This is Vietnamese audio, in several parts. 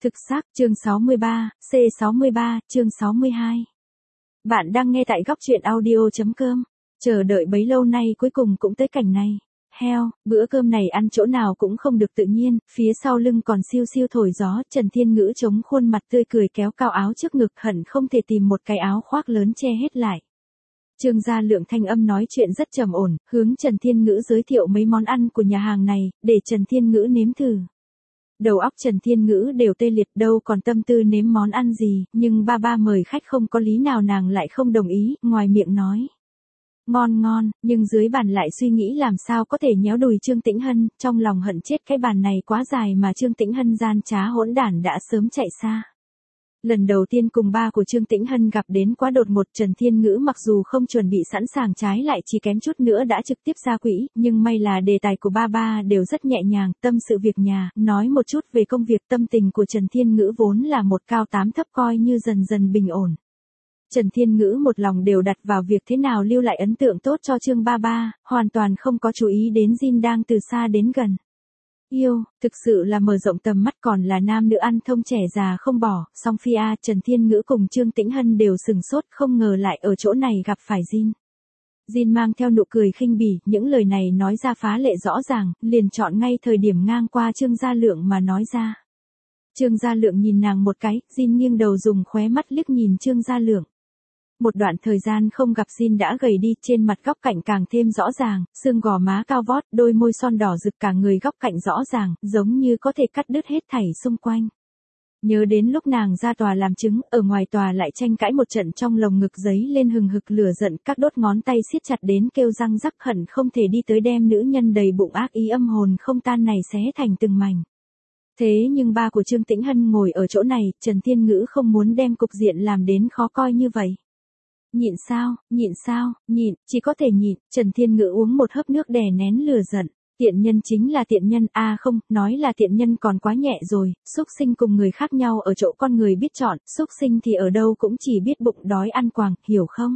Thực xác, chương 63, C63, chương 62. Bạn đang nghe tại góc truyện audio.com. Chờ đợi bấy lâu nay cuối cùng cũng tới cảnh này. Heo, bữa cơm này ăn chỗ nào cũng không được tự nhiên, phía sau lưng còn siêu siêu thổi gió. Trần Thiên Ngữ chống khuôn mặt tươi cười kéo cao áo trước ngực, hận không thể tìm một cái áo khoác lớn che hết lại. Trương Gia Lượng thanh âm nói chuyện rất trầm ổn, hướng Trần Thiên Ngữ giới thiệu mấy món ăn của nhà hàng này, để Trần Thiên Ngữ nếm thử. Đầu óc Trần Thiên Ngữ đều tê liệt, đâu còn tâm tư nếm món ăn gì, nhưng ba mời khách không có lý nào nàng lại không đồng ý, ngoài miệng nói. Ngon ngon, nhưng dưới bàn lại suy nghĩ làm sao có thể nhéo đùi Trương Tĩnh Hân, trong lòng hận chết cái bàn này quá dài mà Trương Tĩnh Hân gian trá hỗn đản đã sớm chạy xa. Lần đầu tiên cùng ba của Trương Tĩnh Hân gặp đến quá đột ngột, Trần Thiên Ngữ mặc dù không chuẩn bị sẵn sàng, trái lại chỉ kém chút nữa đã trực tiếp ra quỹ, nhưng may là đề tài của ba đều rất nhẹ nhàng, tâm sự việc nhà, nói một chút về công việc. Tâm tình của Trần Thiên Ngữ vốn là một cao tám thấp coi như dần dần bình ổn. Trần Thiên Ngữ một lòng đều đặt vào việc thế nào lưu lại ấn tượng tốt cho Trương ba, hoàn toàn không có chú ý đến Jin đang từ xa đến gần. Yêu, thực sự là mở rộng tầm mắt, còn là nam nữ ăn thông trẻ già không bỏ. Song phi a, Trần Thiên Ngữ cùng Trương Tĩnh Hân đều sừng sốt, không ngờ lại ở chỗ này gặp phải Jin. Jin mang theo nụ cười khinh bỉ, những lời này nói ra phá lệ rõ ràng, liền chọn ngay thời điểm ngang qua Trương Gia Lượng mà nói ra. Trương Gia Lượng nhìn nàng một cái, Jin nghiêng đầu dùng khóe mắt liếc nhìn Trương Gia Lượng. Một đoạn thời gian không gặp, Jin đã gầy đi, trên mặt góc cạnh càng thêm rõ ràng, xương gò má cao vót, đôi môi son đỏ rực, cả người góc cạnh rõ ràng, giống như có thể cắt đứt hết thảy xung quanh. Nhớ đến lúc nàng ra tòa làm chứng, ở ngoài tòa lại tranh cãi một trận, trong lồng ngực giấy lên hừng hực lửa giận, các đốt ngón tay siết chặt đến kêu răng rắc, hận không thể đi tới đem nữ nhân đầy bụng ác ý âm hồn không tan này xé thành từng mảnh. Thế nhưng ba của Trương Tĩnh Hân ngồi ở chỗ này, Trần Thiên Ngữ không muốn đem cục diện làm đến khó coi như vậy. Nhịn sao, nhịn, chỉ có thể nhịn. Trần Thiên Ngữ uống một hớp nước đè nén lửa giận. Tiện nhân chính là tiện nhân, không, nói là tiện nhân còn quá nhẹ rồi, xúc sinh cùng người khác nhau ở chỗ con người biết chọn, xúc sinh thì ở đâu cũng chỉ biết bụng đói ăn quàng, hiểu không?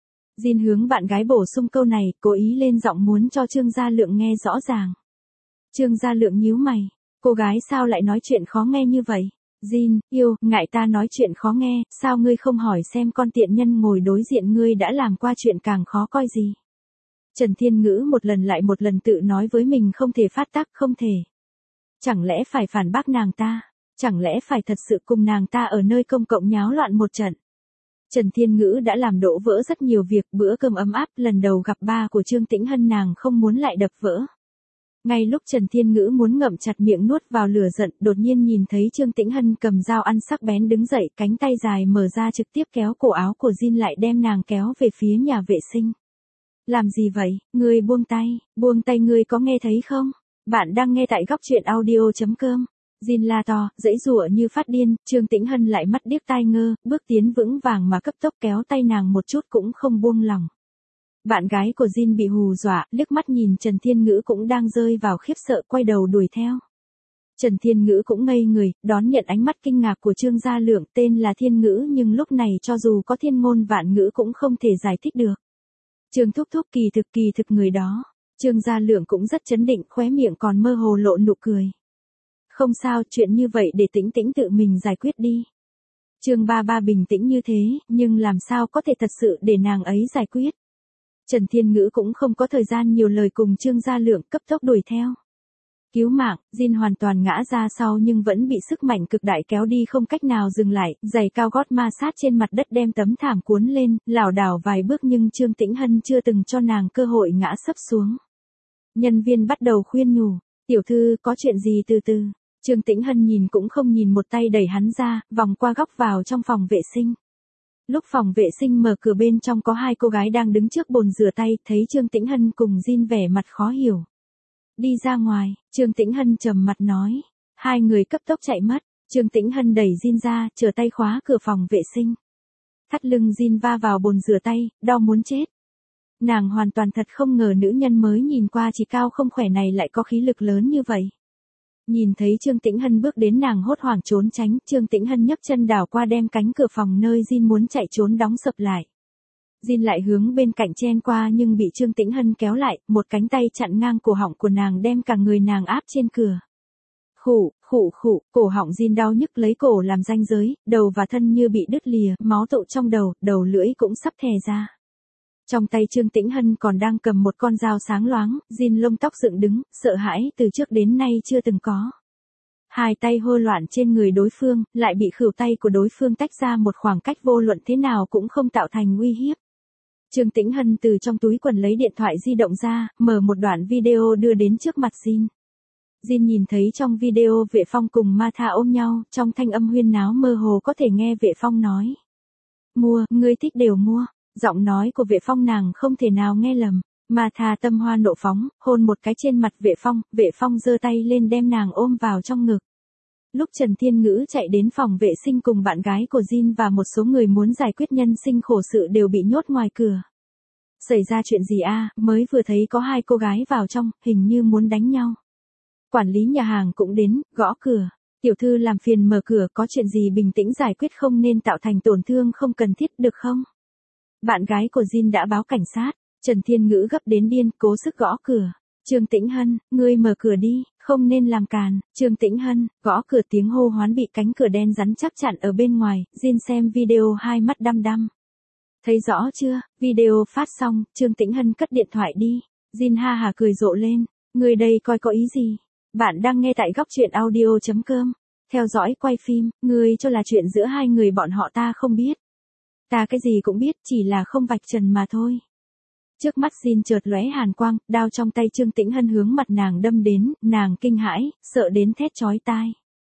Jin hướng bạn gái bổ sung câu này, cố ý lên giọng muốn cho Trương Gia Lượng nghe rõ ràng. Trương Gia Lượng nhíu mày, cô gái sao lại nói chuyện khó nghe như vậy? Jin, yêu, ngại ta nói chuyện khó nghe, sao ngươi không hỏi xem con tiện nhân ngồi đối diện ngươi đã làm qua chuyện càng khó coi gì? Trần Thiên Ngữ một lần lại một lần tự nói với mình không thể phát tác, không thể. Chẳng lẽ phải phản bác nàng ta? Chẳng lẽ phải thật sự cùng nàng ta ở nơi công cộng nháo loạn một trận? Trần Thiên Ngữ đã làm đổ vỡ rất nhiều việc, bữa cơm ấm áp, lần đầu gặp ba của Trương Tĩnh Hân nàng không muốn lại đập vỡ. Ngay lúc Trần Thiên Ngữ muốn ngậm chặt miệng nuốt vào lửa giận, đột nhiên nhìn thấy Trương Tĩnh Hân cầm dao ăn sắc bén đứng dậy, cánh tay dài mở ra trực tiếp kéo cổ áo của Jin lại, đem nàng kéo về phía nhà vệ sinh. Làm gì vậy, ngươi buông tay ngươi có nghe thấy không? Bạn đang nghe tại góc truyện audio.com. Jin la to, giãy giụa như phát điên, Trương Tĩnh Hân lại mắt điếc tai ngơ, bước tiến vững vàng mà cấp tốc kéo tay nàng một chút cũng không buông lỏng. Bạn gái của Jin bị hù dọa, liếc mắt nhìn Trần Thiên Ngữ cũng đang rơi vào khiếp sợ, quay đầu đuổi theo. Trần Thiên Ngữ cũng ngây người, đón nhận ánh mắt kinh ngạc của Trương Gia Lượng, tên là Thiên Ngữ nhưng lúc này cho dù có thiên ngôn vạn ngữ cũng không thể giải thích được. Trương thúc thúc, kỳ thực người đó. Trương Gia Lượng cũng rất chấn định, khóe miệng còn mơ hồ lộ nụ cười. Không sao, chuyện như vậy để Tĩnh Tĩnh tự mình giải quyết đi. Trương ba bình tĩnh như thế, nhưng làm sao có thể thật sự để nàng ấy giải quyết. Trần Thiên Ngữ cũng không có thời gian nhiều lời cùng Trương Gia Lượng, cấp tốc đuổi theo. Cứu mạng, Jin hoàn toàn ngã ra sau nhưng vẫn bị sức mạnh cực đại kéo đi không cách nào dừng lại, giày cao gót ma sát trên mặt đất đem tấm thảm cuốn lên, lảo đảo vài bước nhưng Trương Tĩnh Hân chưa từng cho nàng cơ hội ngã sấp xuống. Nhân viên bắt đầu khuyên nhủ, tiểu thư có chuyện gì từ từ. Trương Tĩnh Hân nhìn cũng không nhìn, một tay đẩy hắn ra, vòng qua góc vào trong phòng vệ sinh. Lúc phòng vệ sinh mở cửa, bên trong có hai cô gái đang đứng trước bồn rửa tay, thấy Trương Tĩnh Hân cùng Jin vẻ mặt khó hiểu. Đi ra ngoài, Trương Tĩnh Hân trầm mặt nói. Hai người cấp tốc chạy mất, Trương Tĩnh Hân đẩy Jin ra, trở tay khóa cửa phòng vệ sinh. Thắt lưng Jin va vào bồn rửa tay, đau muốn chết. Nàng hoàn toàn thật không ngờ nữ nhân mới nhìn qua chỉ cao không khỏe này lại có khí lực lớn như vậy. Nhìn thấy Trương Tĩnh Hân bước đến, nàng hốt hoảng trốn tránh, Trương Tĩnh Hân nhấc chân đảo qua đem cánh cửa phòng nơi Jin muốn chạy trốn đóng sập lại. Jin lại hướng bên cạnh chen qua nhưng bị Trương Tĩnh Hân kéo lại, một cánh tay chặn ngang cổ họng của nàng đem cả người nàng áp trên cửa. Khụ, cổ họng Jin đau nhức lấy cổ làm ranh giới, đầu và thân như bị đứt lìa, máu tụ trong đầu lưỡi cũng sắp thè ra. Trong tay Trương Tĩnh Hân còn đang cầm một con dao sáng loáng, Jin lông tóc dựng đứng, sợ hãi từ trước đến nay chưa từng có. Hai tay hô loạn trên người đối phương, lại bị khuỷu tay của đối phương tách ra một khoảng cách vô luận thế nào cũng không tạo thành uy hiếp. Trương Tĩnh Hân từ trong túi quần lấy điện thoại di động ra, mở một đoạn video đưa đến trước mặt Jin. Jin nhìn thấy trong video Vệ Phong cùng Martha ôm nhau, trong thanh âm huyên náo mơ hồ có thể nghe Vệ Phong nói. Mua, ngươi thích đều mua. Giọng nói của Vệ Phong nàng không thể nào nghe lầm. Martha tâm hoa nộ phóng, hôn một cái trên mặt Vệ Phong giơ tay lên đem nàng ôm vào trong ngực. Lúc Trần Thiên Ngữ chạy đến phòng vệ sinh cùng bạn gái của Jin và một số người muốn giải quyết nhân sinh khổ sự đều bị nhốt ngoài cửa. Xảy ra chuyện gì a? Mới vừa thấy có hai cô gái vào trong, hình như muốn đánh nhau. Quản lý nhà hàng cũng đến, gõ cửa. Tiểu thư làm phiền mở cửa, có chuyện gì bình tĩnh giải quyết không nên tạo thành tổn thương không cần thiết được không? Bạn gái của Jin đã báo cảnh sát. Trần Thiên Ngữ gấp đến điên, cố sức gõ cửa. Trương Tĩnh Hân, ngươi mở cửa đi, không nên làm càn. Trương Tĩnh Hân, gõ cửa tiếng hô hoán bị cánh cửa đen rắn chắc chặn ở bên ngoài. Jin xem video hai mắt đăm đăm. Thấy rõ chưa? Video phát xong, Trương Tĩnh Hân cất điện thoại đi. Jin ha hà cười rộ lên. Ngươi đây coi có ý gì? Bạn đang nghe tại góc truyện audio.com. Theo dõi quay phim, ngươi cho là chuyện giữa hai người bọn họ ta không biết. Ta cái gì cũng biết, chỉ là không vạch trần mà thôi. Trước mắt Jin chợt lóe hàn quang, đao trong tay Trương Tĩnh Hân hướng mặt nàng đâm đến, nàng kinh hãi, sợ đến thét chói tai.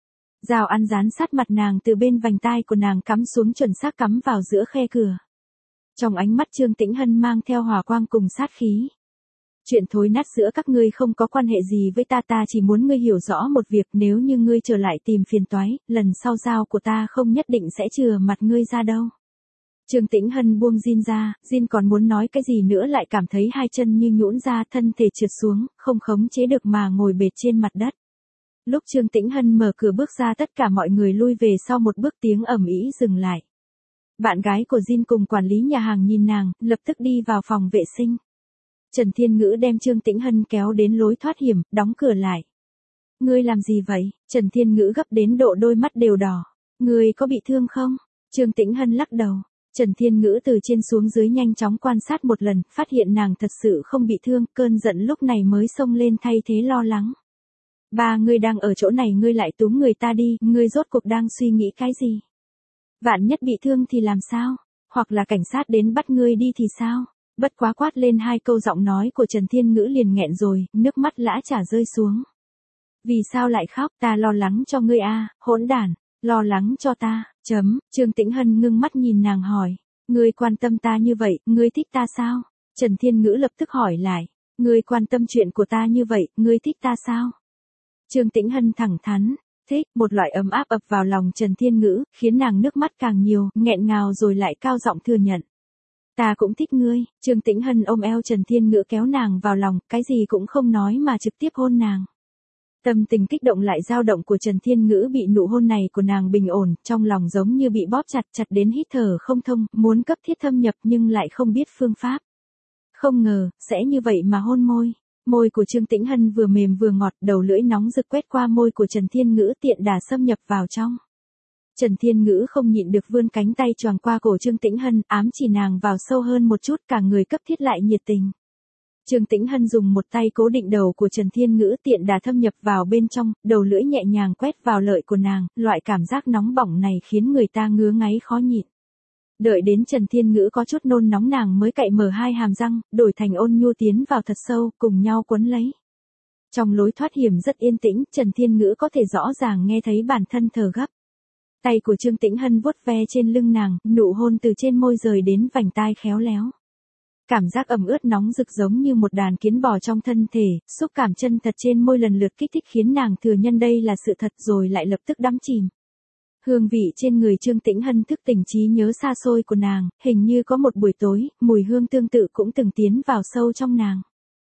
Dao ăn dán sát mặt nàng từ bên vành tai của nàng cắm xuống chuẩn xác cắm vào giữa khe cửa. Trong ánh mắt Trương Tĩnh Hân mang theo hỏa quang cùng sát khí. Chuyện thối nát giữa các ngươi không có quan hệ gì với ta, ta chỉ muốn ngươi hiểu rõ một việc, nếu như ngươi trở lại tìm phiền toái, lần sau dao của ta không nhất định sẽ chừa mặt ngươi ra đâu. Trương Tĩnh Hân buông Jin ra, Jin còn muốn nói cái gì nữa lại cảm thấy hai chân như nhũn ra, thân thể trượt xuống, không khống chế được mà ngồi bệt trên mặt đất. Lúc Trương Tĩnh Hân mở cửa bước ra tất cả mọi người lui về sau một bước, tiếng ầm ĩ dừng lại. Bạn gái của Jin cùng quản lý nhà hàng nhìn nàng, lập tức đi vào phòng vệ sinh. Trần Thiên Ngữ đem Trương Tĩnh Hân kéo đến lối thoát hiểm, đóng cửa lại. Ngươi làm gì vậy? Trần Thiên Ngữ gấp đến độ đôi mắt đều đỏ. Ngươi có bị thương không? Trương Tĩnh Hân lắc đầu. Trần Thiên Ngữ từ trên xuống dưới nhanh chóng quan sát một lần, phát hiện nàng thật sự không bị thương, cơn giận lúc này mới xông lên thay thế lo lắng. Ba, ngươi đang ở chỗ này ngươi lại túm người ta đi, ngươi rốt cuộc đang suy nghĩ cái gì? Vạn nhất bị thương thì làm sao? Hoặc là cảnh sát đến bắt ngươi đi thì sao? Bất quá quát lên hai câu, giọng nói của Trần Thiên Ngữ liền nghẹn rồi, nước mắt lã chả rơi xuống. Vì sao lại khóc? Ta lo lắng cho ngươi a, hỗn đản. Lo lắng cho ta, Trương Tĩnh Hân ngưng mắt nhìn nàng hỏi. Ngươi quan tâm ta như vậy, ngươi thích ta sao? Trần Thiên Ngữ lập tức hỏi lại. Ngươi quan tâm chuyện của ta như vậy, ngươi thích ta sao? Trương Tĩnh Hân thẳng thắn. Thích, một loại ấm áp ập vào lòng Trần Thiên Ngữ, khiến nàng nước mắt càng nhiều, nghẹn ngào rồi lại cao giọng thừa nhận. Ta cũng thích ngươi. Trương Tĩnh Hân ôm eo Trần Thiên Ngữ kéo nàng vào lòng, cái gì cũng không nói mà trực tiếp hôn nàng. Tâm tình kích động lại dao động của Trần Thiên Ngữ bị nụ hôn này của nàng bình ổn, trong lòng giống như bị bóp chặt đến hít thở không thông, muốn cấp thiết thâm nhập nhưng lại không biết phương pháp. Không ngờ, sẽ như vậy mà hôn môi. Môi của Trương Tĩnh Hân vừa mềm vừa ngọt, đầu lưỡi nóng rực quét qua môi của Trần Thiên Ngữ tiện đà xâm nhập vào trong. Trần Thiên Ngữ không nhịn được vươn cánh tay choàng qua cổ Trương Tĩnh Hân, ám chỉ nàng vào sâu hơn một chút, cả người cấp thiết lại nhiệt tình. Trương Tĩnh Hân dùng một tay cố định đầu của Trần Thiên Ngữ tiện đà thâm nhập vào bên trong, đầu lưỡi nhẹ nhàng quét vào lợi của nàng, loại cảm giác nóng bỏng này khiến người ta ngứa ngáy khó nhịn. Đợi đến Trần Thiên Ngữ có chút nôn nóng nàng mới cạy mở hai hàm răng, đổi thành ôn nhu tiến vào thật sâu, cùng nhau quấn lấy. Trong lối thoát hiểm rất yên tĩnh, Trần Thiên Ngữ có thể rõ ràng nghe thấy bản thân thở gấp. Tay của Trương Tĩnh Hân vuốt ve trên lưng nàng, nụ hôn từ trên môi rời đến vành tai khéo léo. Cảm giác ẩm ướt nóng rực giống như một đàn kiến bò trong thân thể, xúc cảm chân thật trên môi lần lượt kích thích khiến nàng thừa nhận đây là sự thật rồi lại lập tức đắm chìm. Hương vị trên người Trương Tĩnh Hân thức tỉnh trí nhớ xa xôi của nàng, hình như có một buổi tối, mùi hương tương tự cũng từng tiến vào sâu trong nàng.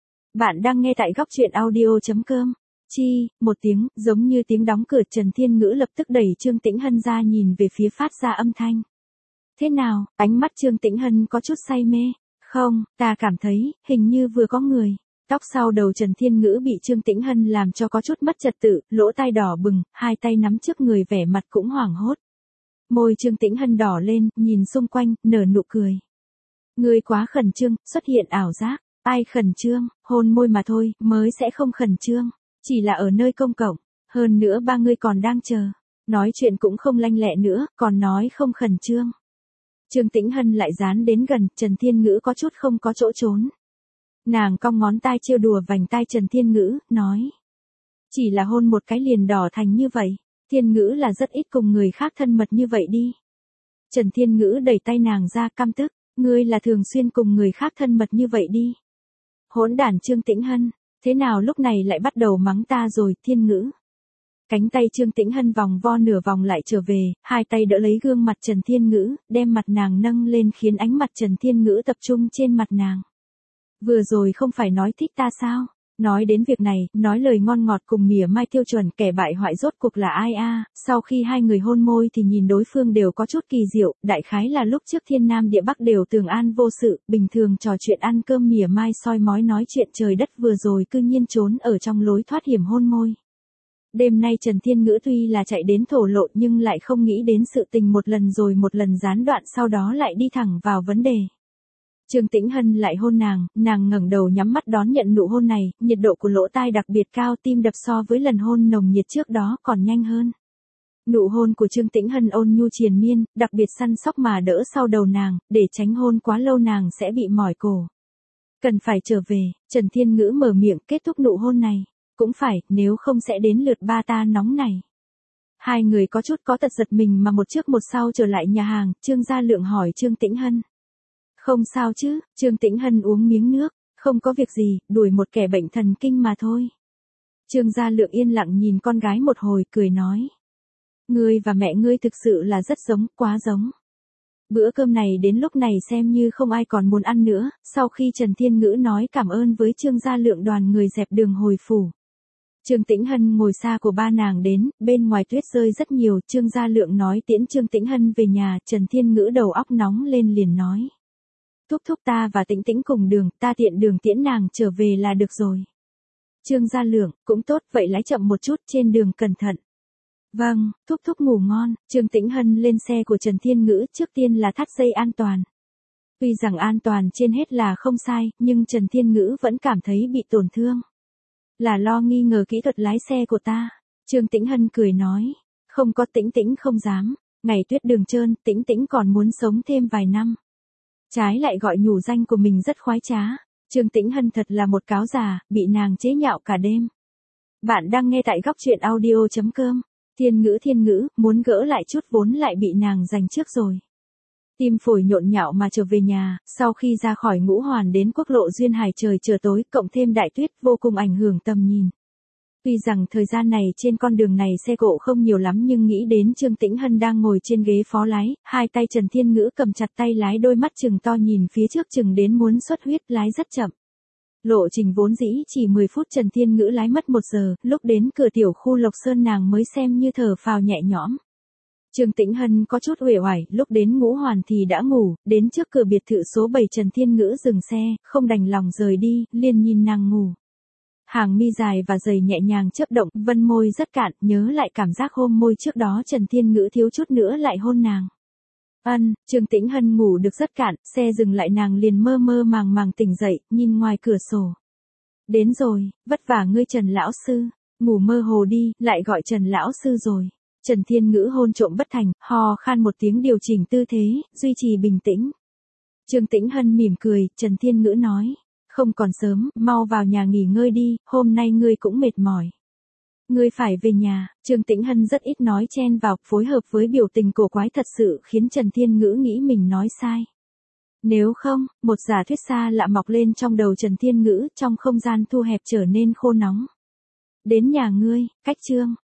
Bạn đang nghe tại góc truyện audio.com. Chi, một tiếng, giống như tiếng đóng cửa, Trần Thiên Ngữ lập tức đẩy Trương Tĩnh Hân ra nhìn về phía phát ra âm thanh. Thế nào? Ánh mắt Trương Tĩnh Hân có chút say mê. Không, ta cảm thấy, hình như vừa có người. Tóc sau đầu Trần Thiên Ngữ bị Trương Tĩnh Hân làm cho có chút mất trật tự, lỗ tai đỏ bừng, hai tay nắm trước người vẻ mặt cũng hoảng hốt. Môi Trương Tĩnh Hân đỏ lên, nhìn xung quanh, nở nụ cười. Ngươi quá khẩn trương, xuất hiện ảo giác. Ai khẩn trương, hôn môi mà thôi, mới sẽ không khẩn trương. Chỉ là ở nơi công cộng, hơn nữa ba người còn đang chờ. Nói chuyện cũng không lanh lẹ nữa, còn nói không khẩn trương. Trương Tĩnh Hân lại dán đến gần, Trần Thiên Ngữ có chút không có chỗ trốn. Nàng cong ngón tay trêu đùa vành tai Trần Thiên Ngữ, nói. Chỉ là hôn một cái liền đỏ thành như vậy, Thiên Ngữ là rất ít cùng người khác thân mật như vậy đi. Trần Thiên Ngữ đẩy tay nàng ra căm tức, ngươi là thường xuyên cùng người khác thân mật như vậy đi. Hỗn đản Trương Tĩnh Hân, thế nào lúc này lại bắt đầu mắng ta rồi, Thiên Ngữ. Cánh tay Trương Tĩnh Hân vòng vo nửa vòng lại trở về, hai tay đỡ lấy gương mặt Trần Thiên Ngữ, đem mặt nàng nâng lên khiến ánh mặt Trần Thiên Ngữ tập trung trên mặt nàng. Vừa rồi không phải nói thích ta sao? Nói đến việc này, nói lời ngon ngọt cùng mỉa mai tiêu chuẩn kẻ bại hoại rốt cuộc là ai a? Sau khi hai người hôn môi thì nhìn đối phương đều có chút kỳ diệu, đại khái là lúc trước thiên nam địa bắc đều tường an vô sự, bình thường trò chuyện ăn cơm mỉa mai soi mói nói chuyện trời đất vừa rồi cư nhiên trốn ở trong lối thoát hiểm hôn môi. Đêm nay Trần Thiên Ngữ tuy là chạy đến thổ lộ nhưng lại không nghĩ đến sự tình một lần rồi một lần gián đoạn sau đó lại đi thẳng vào vấn đề. Trương Tĩnh Hân lại hôn nàng ngẩng đầu nhắm mắt đón nhận nụ hôn này, nhiệt độ của lỗ tai đặc biệt cao, tim đập so với lần hôn nồng nhiệt trước đó còn nhanh hơn. Nụ hôn của Trương Tĩnh Hân ôn nhu triền miên, đặc biệt săn sóc mà đỡ sau đầu nàng, để tránh hôn quá lâu nàng sẽ bị mỏi cổ. Cần phải trở về, Trần Thiên Ngữ mở miệng kết thúc nụ hôn này. Cũng phải, nếu không sẽ đến lượt ba ta nóng này. Hai người có chút có tật giật mình mà một trước một sau trở lại nhà hàng, Trương Gia Lượng hỏi Trương Tĩnh Hân. Không sao chứ, Trương Tĩnh Hân uống miếng nước, không có việc gì, đuổi một kẻ bệnh thần kinh mà thôi. Trương Gia Lượng yên lặng nhìn con gái một hồi, cười nói. Ngươi và mẹ ngươi thực sự là rất giống, quá giống. Bữa cơm này đến lúc này xem như không ai còn muốn ăn nữa, sau khi Trần Thiên Ngữ nói cảm ơn với Trương Gia Lượng đoàn người dẹp đường hồi phủ. Trương Tĩnh Hân ngồi xa của ba nàng đến, bên ngoài tuyết rơi rất nhiều, Trương Gia Lượng nói tiễn Trương Tĩnh Hân về nhà, Trần Thiên Ngữ đầu óc nóng lên liền nói. Thúc thúc ta và Tĩnh Tĩnh cùng đường, ta tiện đường tiễn nàng trở về là được rồi. Trương Gia Lượng, cũng tốt, vậy lái chậm một chút, trên đường cẩn thận. Vâng, thúc thúc ngủ ngon, Trương Tĩnh Hân lên xe của Trần Thiên Ngữ, trước tiên là thắt dây an toàn. Tuy rằng an toàn trên hết là không sai, nhưng Trần Thiên Ngữ vẫn cảm thấy bị tổn thương. Là lo nghi ngờ kỹ thuật lái xe của ta. Trương Tĩnh Hân cười nói. Không có, Tĩnh Tĩnh không dám. Ngày tuyết đường trơn, Tĩnh Tĩnh còn muốn sống thêm vài năm. Trái lại gọi nhủ danh của mình rất khoái trá. Trương Tĩnh Hân thật là một cáo già, bị nàng chế nhạo cả đêm. Bạn đang nghe tại góc truyện audio.com. Thiên Ngữ, muốn gỡ lại chút vốn lại bị nàng giành trước rồi. Tim phổi nhộn nhạo mà trở về nhà, sau khi ra khỏi Ngũ Hoàn đến quốc lộ Duyên Hải trời trở tối, cộng thêm đại tuyết vô cùng ảnh hưởng tầm nhìn. Tuy rằng thời gian này trên con đường này xe cộ không nhiều lắm nhưng nghĩ đến Trương Tĩnh Hân đang ngồi trên ghế phó lái, hai tay Trần Thiên Ngữ cầm chặt tay lái, đôi mắt trừng to nhìn phía trước chừng đến muốn xuất huyết, lái rất chậm. Lộ trình vốn dĩ chỉ 10 phút, Trần Thiên Ngữ lái mất 1 giờ, lúc đến cửa tiểu khu Lộc Sơn nàng mới xem như thở phào nhẹ nhõm. Trương Tĩnh Hân có chút uể oải, lúc đến Ngũ Hoàn thì đã ngủ, đến trước cửa biệt thự số 7 Trần Thiên Ngữ dừng xe, không đành lòng rời đi, liền nhìn nàng ngủ. Hàng mi dài và dày nhẹ nhàng chớp động, vân môi rất cạn, nhớ lại cảm giác hôn môi trước đó Trần Thiên Ngữ thiếu chút nữa lại hôn nàng. Trương Tĩnh Hân ngủ được rất cạn, xe dừng lại nàng liền mơ mơ màng màng tỉnh dậy, nhìn ngoài cửa sổ. Đến rồi, vất vả ngươi Trần lão sư, ngủ mơ hồ đi, lại gọi Trần lão sư rồi. Trần Thiên Ngữ hôn trộm bất thành, ho khan một tiếng điều chỉnh tư thế, duy trì bình tĩnh. Trương Tĩnh Hân mỉm cười, Trần Thiên Ngữ nói, không còn sớm, mau vào nhà nghỉ ngơi đi, hôm nay ngươi cũng mệt mỏi. Ngươi phải về nhà, Trương Tĩnh Hân rất ít nói chen vào, phối hợp với biểu tình cổ quái thật sự khiến Trần Thiên Ngữ nghĩ mình nói sai. Nếu không, một giả thuyết xa lạ mọc lên trong đầu Trần Thiên Ngữ, trong không gian thu hẹp trở nên khô nóng. Đến nhà ngươi, cách Trương